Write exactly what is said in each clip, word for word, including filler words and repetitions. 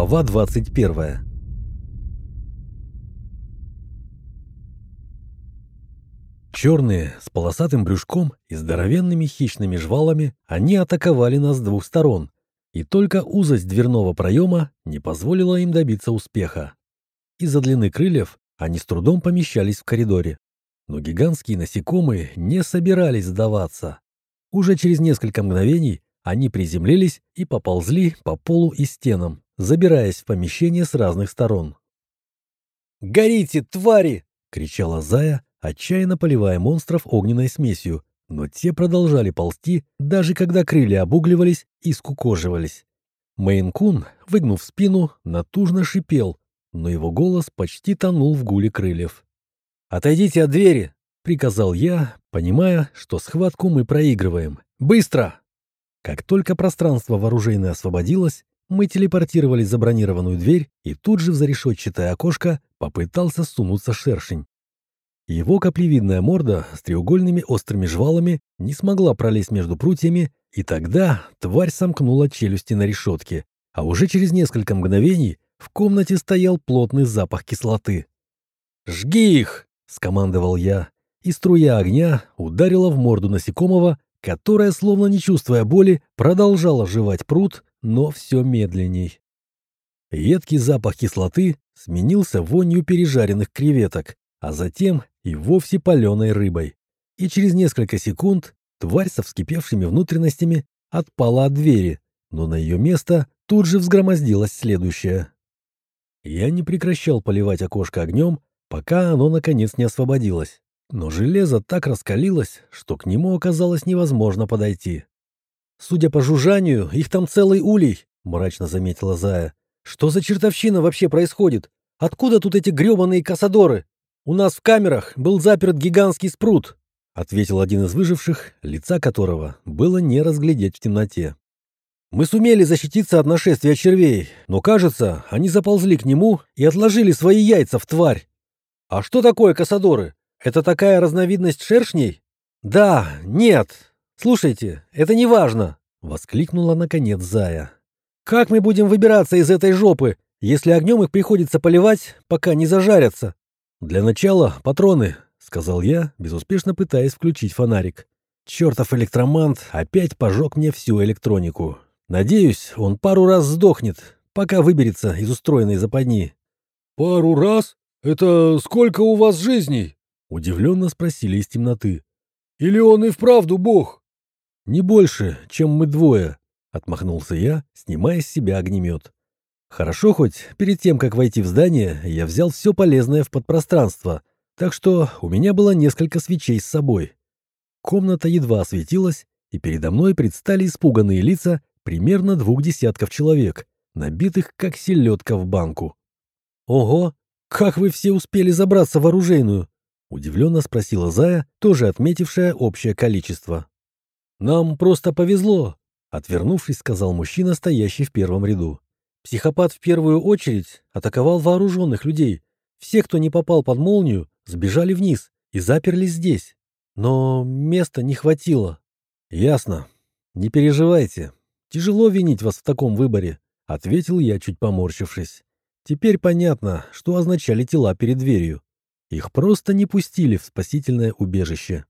Глава двадцать первая. Черные, с полосатым брюшком и здоровенными хищными жвалами, они атаковали нас с двух сторон, и только узость дверного проема не позволила им добиться успеха. Из-за длины крыльев они с трудом помещались в коридоре, но гигантские насекомые не собирались сдаваться. Уже через несколько мгновений они приземлились и поползли по полу и стенам, забираясь в помещение с разных сторон. «Горите, твари!» — кричала Зая, отчаянно поливая монстров огненной смесью, но те продолжали ползти, даже когда крылья обугливались и скукоживались. Мэйн-кун, выгнув спину, натужно шипел, но его голос почти тонул в гуле крыльев. «Отойдите от двери!» — приказал я, понимая, что схватку мы проигрываем. «Быстро!» Как только пространство в оружейной освободилось, мы телепортировались за бронированную дверь, и тут же в зарешетчатое окошко попытался сунуться шершень. Его каплевидная морда с треугольными острыми жвалами не смогла пролезть между прутьями, и тогда тварь сомкнула челюсти на решетке, а уже через несколько мгновений в комнате стоял плотный запах кислоты. «Жги их!» — скомандовал я, и струя огня ударила в морду насекомого, которая, словно не чувствуя боли, продолжала жевать прут, но все медленней. Едкий запах кислоты сменился вонью пережаренных креветок, а затем и вовсе паленой рыбой. И через несколько секунд тварь со вскипевшими внутренностями отпала от двери, но на ее место тут же взгромоздилась следующая. Я не прекращал поливать окошко огнем, пока оно наконец не освободилось. Но железо так раскалилось, что к нему оказалось невозможно подойти. «Судя по жужжанию, их там целый улей», — мрачно заметила Зая. «Что за чертовщина вообще происходит? Откуда тут эти гребаные кассадоры? У нас в камерах был заперт гигантский спрут», — ответил один из выживших, лица которого было не разглядеть в темноте. «Мы сумели защититься от нашествия червей, но, кажется, они заползли к нему и отложили свои яйца в тварь». «А что такое кассадоры? Это такая разновидность шершней?» «Да, нет. Слушайте, это не важно», — воскликнула наконец Зая. «Как мы будем выбираться из этой жопы, если огнем их приходится поливать, пока не зажарятся?» «Для начала патроны», — сказал я, безуспешно пытаясь включить фонарик. Чертов электромант опять пожег мне всю электронику. Надеюсь, он пару раз сдохнет, пока выберется из устроенной западни. «Пару раз? Это сколько у вас жизней?» — удивленно спросили из темноты. «Или он и вправду бог?» «Не больше, чем мы двое», — отмахнулся я, снимая с себя огнемет. Хорошо, хоть перед тем, как войти в здание, я взял все полезное в подпространство, так что у меня было несколько свечей с собой. Комната едва осветилась, и передо мной предстали испуганные лица примерно двух десятков человек, набитых как селедка в банку. «Ого, как вы все успели забраться в оружейную?» — удивленно спросила Зая, тоже отметившая общее количество. «Нам просто повезло», — отвернувшись, сказал мужчина, стоящий в первом ряду. «Психопат в первую очередь атаковал вооруженных людей. Все, кто не попал под молнию, сбежали вниз и заперлись здесь. Но места не хватило». «Ясно. Не переживайте. Тяжело винить вас в таком выборе», — ответил я, чуть поморщившись. «Теперь понятно, что означали тела перед дверью. Их просто не пустили в спасительное убежище».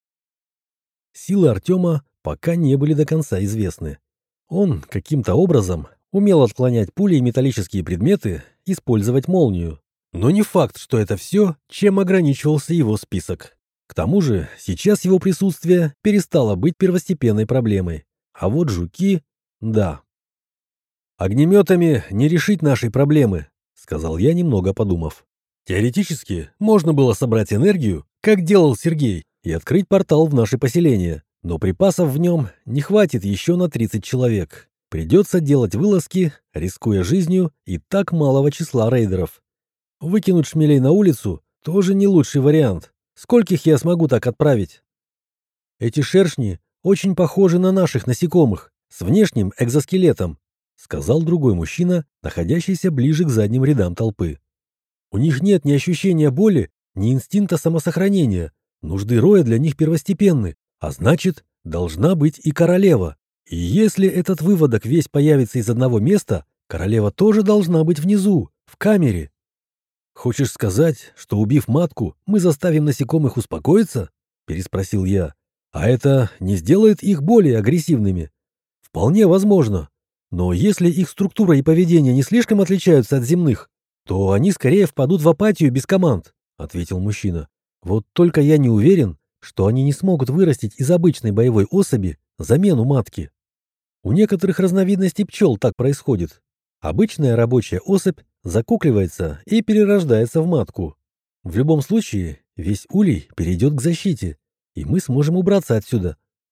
Силы Артема пока не были до конца известны. Он каким-то образом умел отклонять пули и металлические предметы, использовать молнию. Но не факт, что это все, чем ограничивался его список. К тому же сейчас его присутствие перестало быть первостепенной проблемой. А вот жуки — да. «Огнеметами не решить нашей проблемы», — сказал я, немного подумав. «Теоретически можно было собрать энергию, как делал Сергей, и открыть портал в наше поселение, но припасов в нем не хватит еще на тридцать человек. Придется делать вылазки, рискуя жизнью и так малого числа рейдеров. Выкинуть шмелей на улицу тоже не лучший вариант. Скольких я смогу так отправить? Эти шершни очень похожи на наших насекомых, с внешним экзоскелетом», — сказал другой мужчина, находящийся ближе к задним рядам толпы. «У них нет ни ощущения боли, ни инстинкта самосохранения. Нужды роя для них первостепенны, а значит, должна быть и королева. И если этот выводок весь появится из одного места, Королева тоже должна быть внизу, в камере. Хочешь сказать, что, убив матку, мы заставим насекомых успокоиться? Переспросил я. А это не сделает их более агрессивными? Вполне возможно. Но если их структура и поведение не слишком отличаются от земных, то они скорее впадут в апатию без команд, ответил мужчина. Вот только я не уверен, что они не смогут вырастить из обычной боевой особи замену матки. У некоторых разновидностей пчел так происходит. Обычная рабочая особь закукливается и перерождается в матку. В любом случае, весь улей перейдет к защите, и мы сможем убраться отсюда.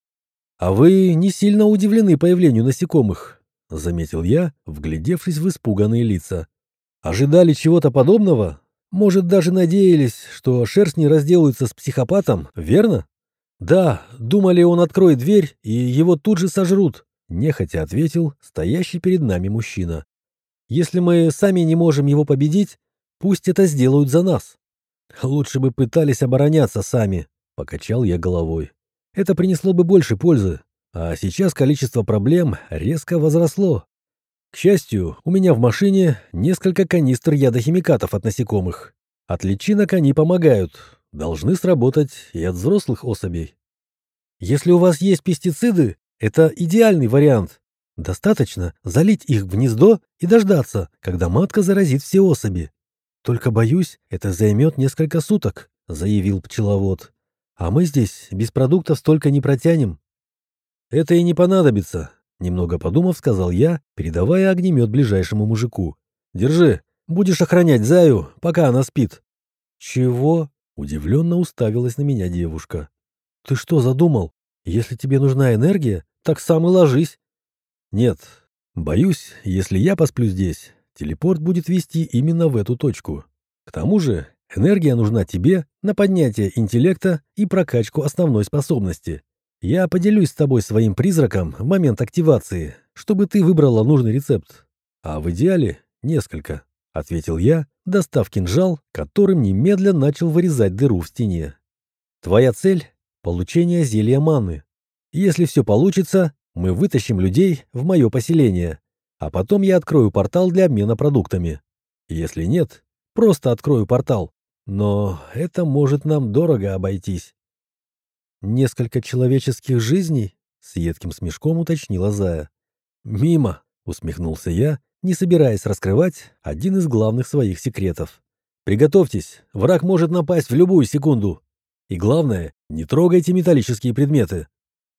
«А вы не сильно удивлены появлению насекомых», — заметил я, вглядевшись в испуганные лица. «Ожидали чего-то подобного? Может, даже надеялись, что шерстни разделаются с психопатом, верно?» «Да, думали, он откроет дверь, и его тут же сожрут», — нехотя ответил стоящий перед нами мужчина. «Если мы сами не можем его победить, пусть это сделают за нас». «Лучше бы пытались обороняться сами», — покачал я головой. «Это принесло бы больше пользы, а сейчас количество проблем резко возросло. К счастью, у меня в машине несколько канистр ядохимикатов от насекомых. От личинок они помогают, должны сработать и от взрослых особей. Если у вас есть пестициды, это идеальный вариант. Достаточно залить их в гнездо и дождаться, когда матка заразит все особи. Только, боюсь, это займет несколько суток», — заявил пчеловод. «А мы здесь без продуктов столько не протянем». «Это и не понадобится», — немного подумав, сказал я, передавая огнемет ближайшему мужику. «Держи, будешь охранять Заю, пока она спит». «Чего?» — удивленно уставилась на меня девушка. «Ты что задумал? Если тебе нужна энергия, так сам и ложись». «Нет, боюсь, если я посплю здесь, телепорт будет вести именно в эту точку. К тому же энергия нужна тебе на поднятие интеллекта и прокачку основной способности. Я поделюсь с тобой своим призраком в момент активации, чтобы ты выбрала нужный рецепт. А в идеале несколько», — ответил я, достав кинжал, которым немедленно начал вырезать дыру в стене. «Твоя цель — получение зелья маны. Если все получится, мы вытащим людей в мое поселение, а потом я открою портал для обмена продуктами. Если нет, просто открою портал, но это может нам дорого обойтись». «Несколько человеческих жизней?» — с едким смешком уточнила Зая. «Мимо!» — усмехнулся я, не собираясь раскрывать один из главных своих секретов. «Приготовьтесь, враг может напасть в любую секунду. И главное, не трогайте металлические предметы».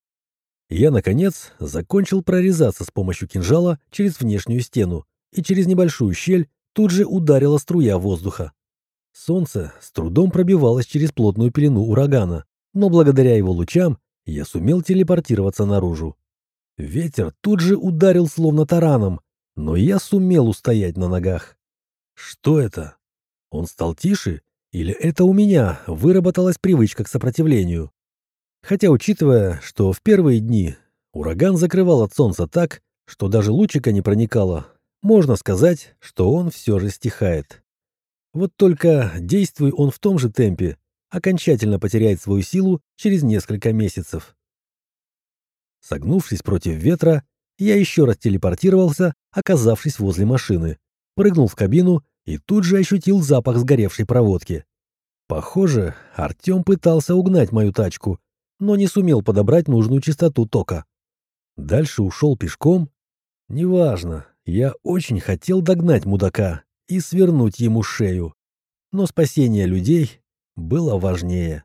Я, наконец, закончил прорезаться с помощью кинжала через внешнюю стену, и через небольшую щель тут же ударила струя воздуха. Солнце с трудом пробивалось через плотную пелену урагана, но благодаря его лучам я сумел телепортироваться наружу. Ветер тут же ударил словно тараном, но я сумел устоять на ногах. Что это? Он стал тише, или это у меня выработалась привычка к сопротивлению? Хотя, учитывая, что в первые дни ураган закрывал от солнца так, что даже лучика не проникало, можно сказать, что он все же стихает. Вот только, действуя он в том же темпе, окончательно потеряет свою силу через несколько месяцев. Согнувшись против ветра, я еще раз телепортировался, оказавшись возле машины, прыгнул в кабину и тут же ощутил запах сгоревшей проводки. Похоже, Артем пытался угнать мою тачку, но не сумел подобрать нужную частоту тока. Дальше ушел пешком. Неважно, я очень хотел догнать мудака и свернуть ему шею, но спасение людей было важнее.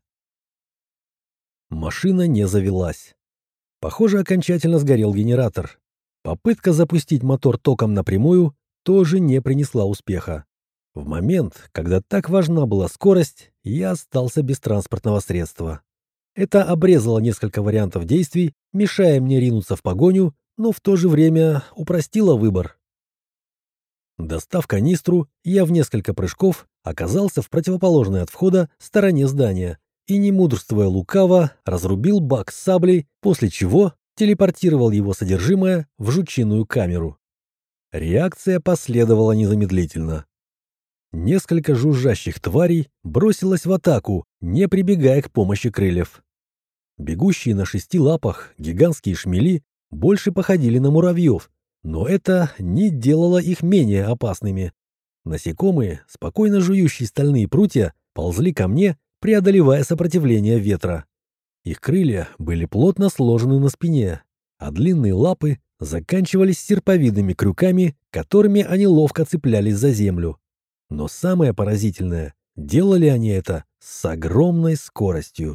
Машина не завелась. Похоже, окончательно сгорел генератор. Попытка запустить мотор током напрямую тоже не принесла успеха. В момент, когда так важна была скорость, я остался без транспортного средства. Это обрезало несколько вариантов действий, мешая мне ринуться в погоню, но в то же время упростило выбор. Достав канистру, я в несколько прыжков оказался в противоположной от входа стороне здания и, не мудрствуя лукаво, разрубил бак с саблей, после чего телепортировал его содержимое в жучиную камеру. Реакция последовала незамедлительно. Несколько жужжащих тварей бросилось в атаку, не прибегая к помощи крыльев. Бегущие на шести лапах гигантские шмели больше походили на муравьев, Но это не делало их менее опасными. Насекомые, спокойно жующие стальные прутья, ползли ко мне, преодолевая сопротивление ветра. Их крылья были плотно сложены на спине, а длинные лапы заканчивались серповидными крюками, которыми они ловко цеплялись за землю. Но самое поразительное, делали они это с огромной скоростью.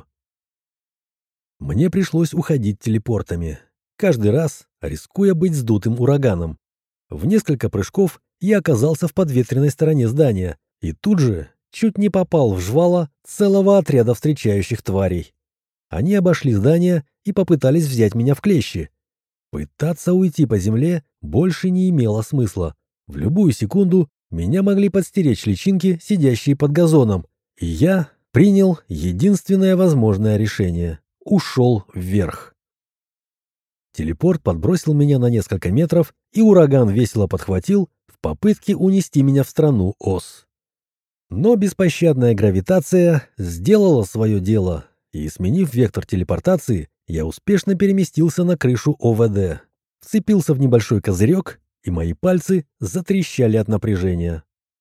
Мне пришлось уходить телепортами, каждый раз рискуя быть сдутым ураганом. В несколько прыжков я оказался в подветренной стороне здания и тут же чуть не попал в жвало целого отряда встречающих тварей. Они обошли здание и попытались взять меня в клещи. Пытаться уйти по земле больше не имело смысла. В любую секунду меня могли подстеречь личинки, сидящие под газоном, и я принял единственное возможное решение — ушел вверх. Телепорт подбросил меня на несколько метров, и ураган весело подхватил в попытке унести меня в страну Оз. Но беспощадная гравитация сделала свое дело, и, сменив вектор телепортации, я успешно переместился на крышу О В Д, вцепился в небольшой козырек, и мои пальцы затрещали от напряжения.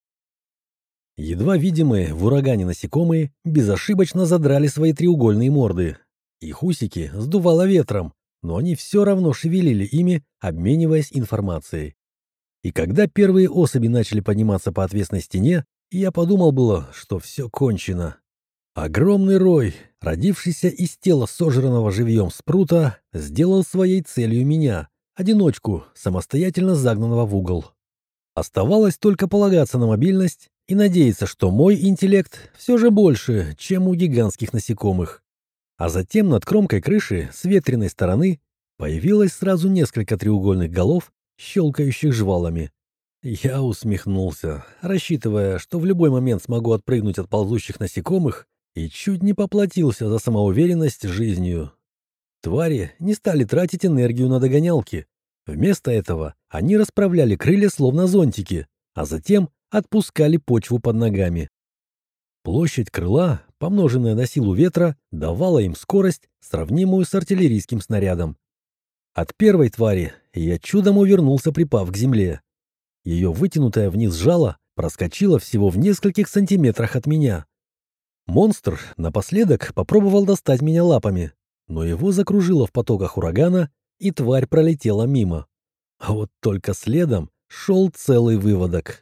Едва видимые в урагане насекомые безошибочно задрали свои треугольные морды. Их усики сдувало ветром, но они все равно шевелили ими, обмениваясь информацией. И когда первые особи начали подниматься по отвесной стене, я подумал было, что все кончено. Огромный рой, родившийся из тела сожранного живьем спрута, сделал своей целью меня, одиночку, самостоятельно загнанного в угол. Оставалось только полагаться на мобильность и надеяться, что мой интеллект все же больше, чем у гигантских насекомых. А затем над кромкой крыши с ветреной стороны появилось сразу несколько треугольных голов, щелкающих жвалами. Я усмехнулся, рассчитывая, что в любой момент смогу отпрыгнуть от ползущих насекомых, и чуть не поплатился за самоуверенность жизнью. Твари не стали тратить энергию на догонялки. Вместо этого они расправляли крылья словно зонтики, а затем отпускали почву под ногами. Площадь крыла, помноженная на силу ветра, давала им скорость, сравнимую с артиллерийским снарядом. От первой твари я чудом увернулся, припав к земле. Ее вытянутое вниз жало проскочило всего в нескольких сантиметрах от меня. Монстр напоследок попробовал достать меня лапами, но его закружило в потоках урагана, и тварь пролетела мимо. А вот только следом шел целый выводок.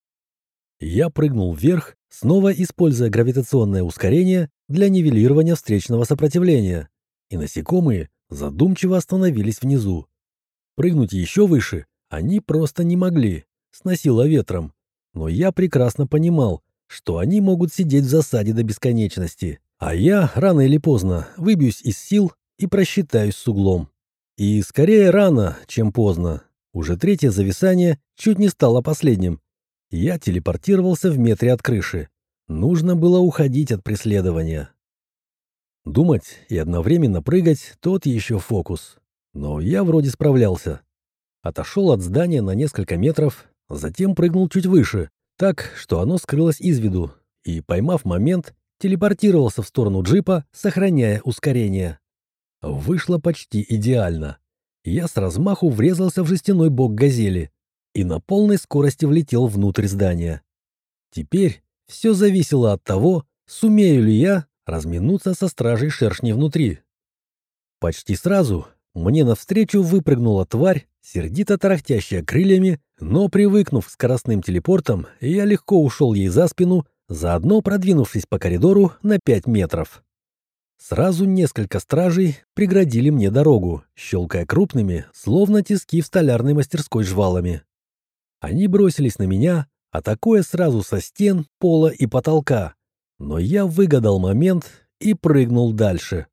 Я прыгнул вверх, снова используя гравитационное ускорение для нивелирования встречного сопротивления, и насекомые задумчиво остановились внизу. Прыгнуть еще выше они просто не могли, сносило ветром, но я прекрасно понимал, что они могут сидеть в засаде до бесконечности, а я рано или поздно выбьюсь из сил и просчитаюсь с углом. И скорее рано, чем поздно. Уже третье зависание чуть не стало последним. Я телепортировался в метре от крыши. Нужно было уходить от преследования. Думать и одновременно прыгать — тот еще фокус. Но я вроде справлялся. Отошел от здания на несколько метров, затем прыгнул чуть выше, так, что оно скрылось из виду, и, поймав момент, телепортировался в сторону джипа, сохраняя ускорение. Вышло почти идеально. Я с размаху врезался в жестяной бок «Газели» и на полной скорости влетел внутрь здания. Теперь все зависело от того, сумею ли я разминуться со стражей шершней внутри. Почти сразу мне навстречу выпрыгнула тварь, сердито тарахтящая крыльями, но, привыкнув к скоростным телепортам, я легко ушел ей за спину, заодно продвинувшись по коридору на пять метров. Сразу несколько стражей преградили мне дорогу, щелкая крупными, словно тиски в столярной мастерской жвалами. Они бросились на меня, атакуя сразу со стен, пола и потолка, но я выгадал момент и прыгнул дальше.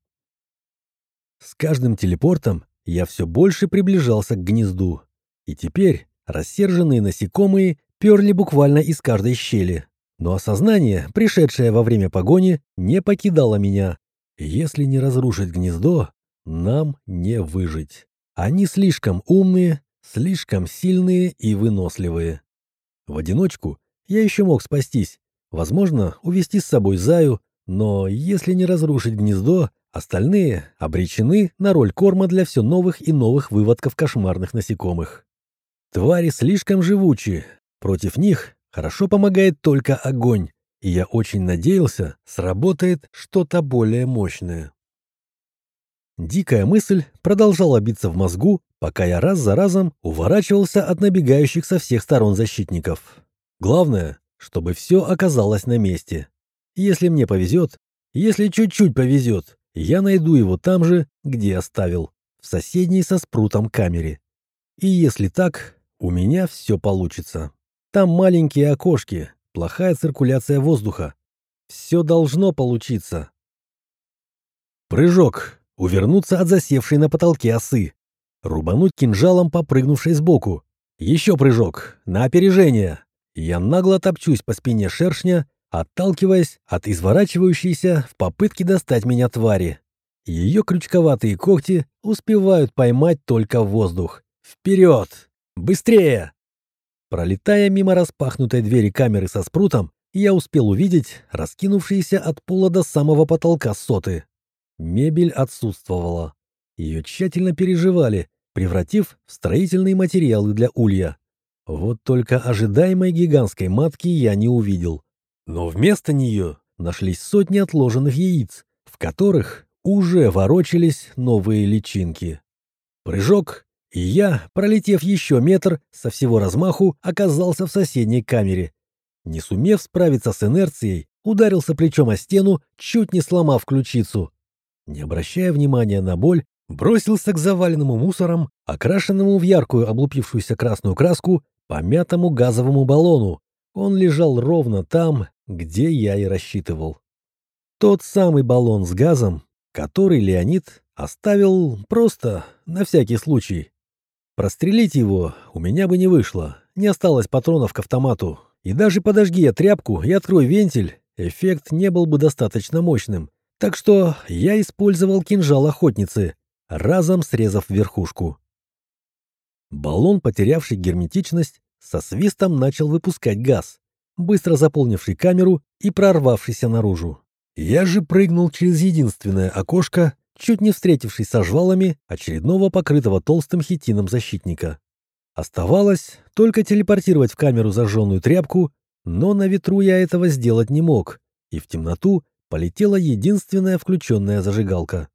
С каждым телепортом я все больше приближался к гнезду, и теперь рассерженные насекомые перли буквально из каждой щели, но осознание, пришедшее во время погони, не покидало меня. Если не разрушить гнездо, нам не выжить. Они слишком умные, слишком сильные и выносливые. В одиночку я еще мог спастись, возможно, увести с собой Заю, но если не разрушить гнездо, остальные обречены на роль корма для все новых и новых выводков кошмарных насекомых. Твари слишком живучи. Против них хорошо помогает только огонь. И я очень надеялся, сработает что-то более мощное. Дикая мысль продолжала биться в мозгу, пока я раз за разом уворачивался от набегающих со всех сторон защитников. Главное, чтобы все оказалось на месте. Если мне повезет, если чуть-чуть повезет, я найду его там же, где оставил, в соседней со спрутом камере. И если так, у меня все получится. Там маленькие окошки, плохая циркуляция воздуха. Все должно получиться. Прыжок. Увернуться от засевшей на потолке осы. Рубануть кинжалом, попрыгнувшей сбоку. Еще прыжок. На опережение. Я нагло топчусь по спине шершня, отталкиваясь от изворачивающейся в попытке достать меня твари. Ее крючковатые когти успевают поймать только воздух. Вперед! Быстрее! Пролетая мимо распахнутой двери камеры со спрутом, я успел увидеть раскинувшиеся от пола до самого потолка соты. Мебель отсутствовала. Ее тщательно переживали, превратив в строительные материалы для улья. Вот только ожидаемой гигантской матки я не увидел. Но вместо нее нашлись сотни отложенных яиц, в которых уже ворочались новые личинки. Прыжок, и я, пролетев еще метр, со всего размаху оказался в соседней камере. Не сумев справиться с инерцией, ударился плечом о стену, чуть не сломав ключицу. Не обращая внимания на боль, бросился к заваленному мусором, окрашенному в яркую облупившуюся красную краску, помятому газовому баллону. Он лежал ровно там, где я и рассчитывал. Тот самый баллон с газом, который Леонид оставил просто на всякий случай. Прострелить его у меня бы не вышло, не осталось патронов к автомату. И даже подожги я тряпку и открой вентиль, эффект не был бы достаточно мощным. Так что я использовал кинжал охотницы, разом срезав верхушку. Баллон, потерявший герметичность, со свистом начал выпускать газ, быстро заполнивший камеру и прорвавшийся наружу. Я же прыгнул через единственное окошко, чуть не встретившись со жвалами очередного покрытого толстым хитином защитника. Оставалось только телепортировать в камеру зажженную тряпку, но на ветру я этого сделать не мог, и в темноту полетела единственная включенная зажигалка.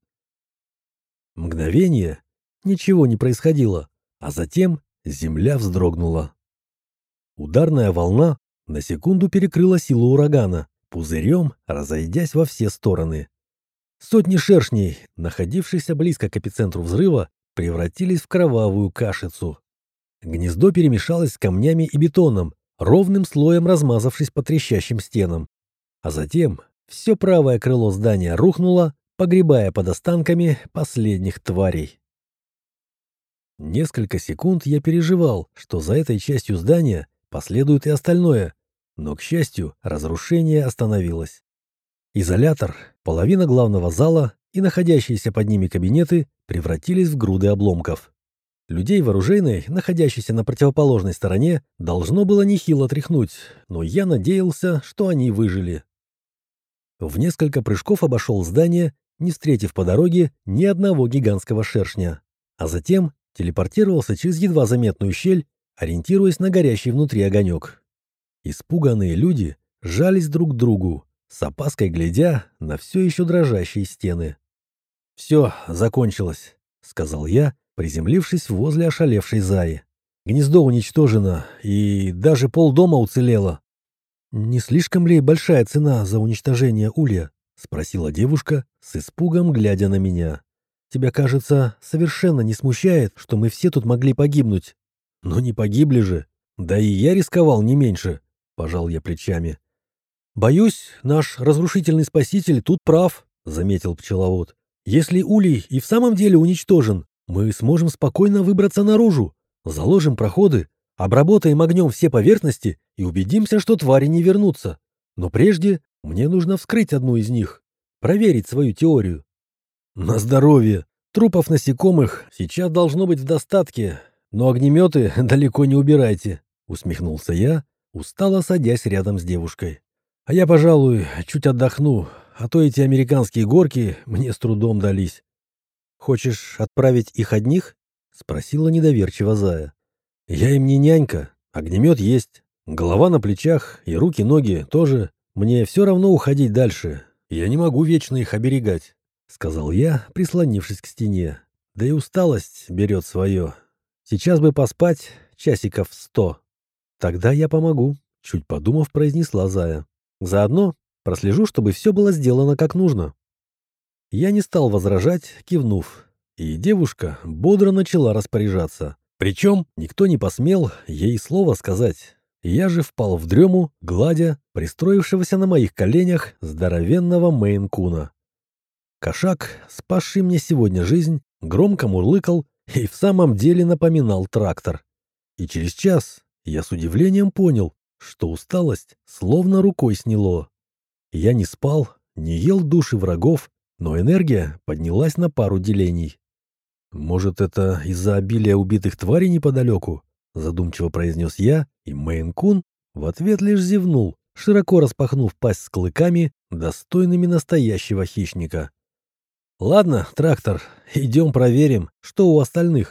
Мгновение, ничего не происходило, а затем земля вздрогнула. Ударная волна на секунду перекрыла силу урагана, пузырем разойдясь во все стороны. Сотни шершней, находившихся близко к эпицентру взрыва, превратились в кровавую кашицу. Гнездо перемешалось с камнями и бетоном, ровным слоем размазавшись по трещащим стенам. А затем все правое крыло здания рухнуло, погребая под останками последних тварей. Несколько секунд я переживал, что за этой частью здания последует и остальное, но, к счастью, разрушение остановилось. Изолятор, половина главного зала и находящиеся под ними кабинеты превратились в груды обломков. Людей в оружейной, находящейся на противоположной стороне, должно было нехило тряхнуть, но я надеялся, что они выжили. В несколько прыжков обошел здание, не встретив по дороге ни одного гигантского шершня, а затем телепортировался через едва заметную щель, ориентируясь на горящий внутри огонек. Испуганные люди жались друг к другу, с опаской глядя на все еще дрожащие стены. «Все, закончилось», — сказал я, приземлившись возле ошалевшей Заи. «Гнездо уничтожено, и даже полдома уцелело». «Не слишком ли большая цена за уничтожение улья?» — спросила девушка, с испугом глядя на меня. «Тебя, кажется, совершенно не смущает, что мы все тут могли погибнуть?» «Но не погибли же. Да и я рисковал не меньше», — пожал я плечами. «Боюсь, наш разрушительный спаситель тут прав», — заметил пчеловод. «Если улей и в самом деле уничтожен, мы сможем спокойно выбраться наружу, заложим проходы, обработаем огнем все поверхности и убедимся, что твари не вернутся. Но прежде мне нужно вскрыть одну из них, проверить свою теорию». «На здоровье. Трупов насекомых сейчас должно быть в достатке, но огнеметы далеко не убирайте», — усмехнулся я, устало садясь рядом с девушкой. «А я, пожалуй, чуть отдохну, а то эти американские горки мне с трудом дались». «Хочешь отправить их одних?» — спросила недоверчиво Зая. Я им не нянька, огнемет есть, голова на плечах и руки-ноги тоже. Мне все равно уходить дальше. Я не могу вечно их оберегать, — сказал я, прислонившись к стене. Да и усталость берет свое. Сейчас бы поспать часиков сто. Тогда я помогу, — чуть подумав, произнесла Зая. Заодно прослежу, чтобы все было сделано как нужно. Я не стал возражать, кивнув, и девушка бодро начала распоряжаться. Причем никто не посмел ей слова сказать. Я же впал в дрему, гладя пристроившегося на моих коленях здоровенного мейн-куна. Кошак, спасший мне сегодня жизнь, громко мурлыкал и в самом деле напоминал трактор. И через час я с удивлением понял, что усталость словно рукой сняло. Я не спал, не ел души врагов, но энергия поднялась на пару делений. «Может, это из-за обилия убитых тварей неподалеку?» — задумчиво произнес я, и Мейн-кун в ответ лишь зевнул, широко распахнув пасть с клыками, достойными настоящего хищника. «Ладно, трактор, идем проверим, что у остальных».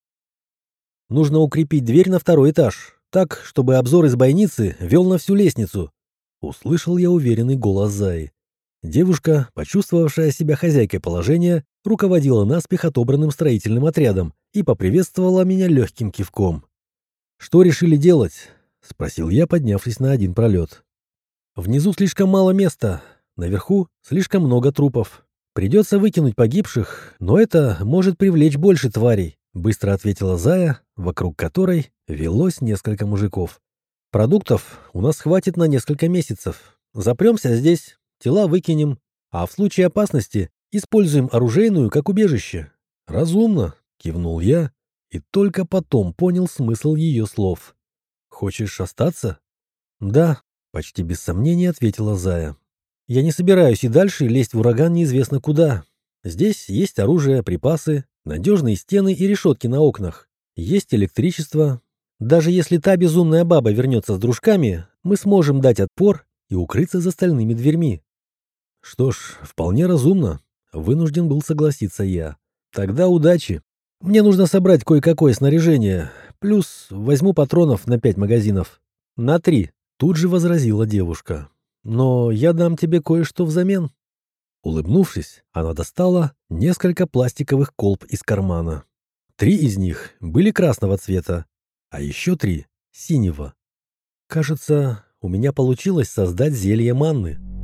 «Нужно укрепить дверь на второй этаж, так, чтобы обзор из бойницы вел на всю лестницу», — услышал я уверенный голос Заи. Девушка, почувствовавшая себя хозяйкой положения, руководила наспех отобранным строительным отрядом и поприветствовала меня легким кивком. «Что решили делать?» — спросил я, поднявшись на один пролет. «Внизу слишком мало места, наверху слишком много трупов. Придется выкинуть погибших, но это может привлечь больше тварей», — быстро ответила Зая, вокруг которой велось несколько мужиков. «Продуктов у нас хватит на несколько месяцев. Запремся здесь. Тела выкинем, а в случае опасности используем оружейную как убежище». «Разумно», — кивнул я, и только потом понял смысл ее слов. «Хочешь остаться?» «Да», — почти без сомнения ответила Зая. «Я не собираюсь и дальше лезть в ураган неизвестно куда. Здесь есть оружие, припасы, надежные стены и решетки на окнах. Есть электричество. Даже если та безумная баба вернется с дружками, мы сможем дать отпор и укрыться за стальными дверьми». «Что ж, вполне разумно», — вынужден был согласиться я. «Тогда удачи. Мне нужно собрать кое-какое снаряжение, плюс возьму патронов на пять магазинов». «На три», — тут же возразила девушка. «Но я дам тебе кое-что взамен». Улыбнувшись, она достала несколько пластиковых колб из кармана. Три из них были красного цвета, а еще три — синего. Кажется, у меня получилось создать зелье манны.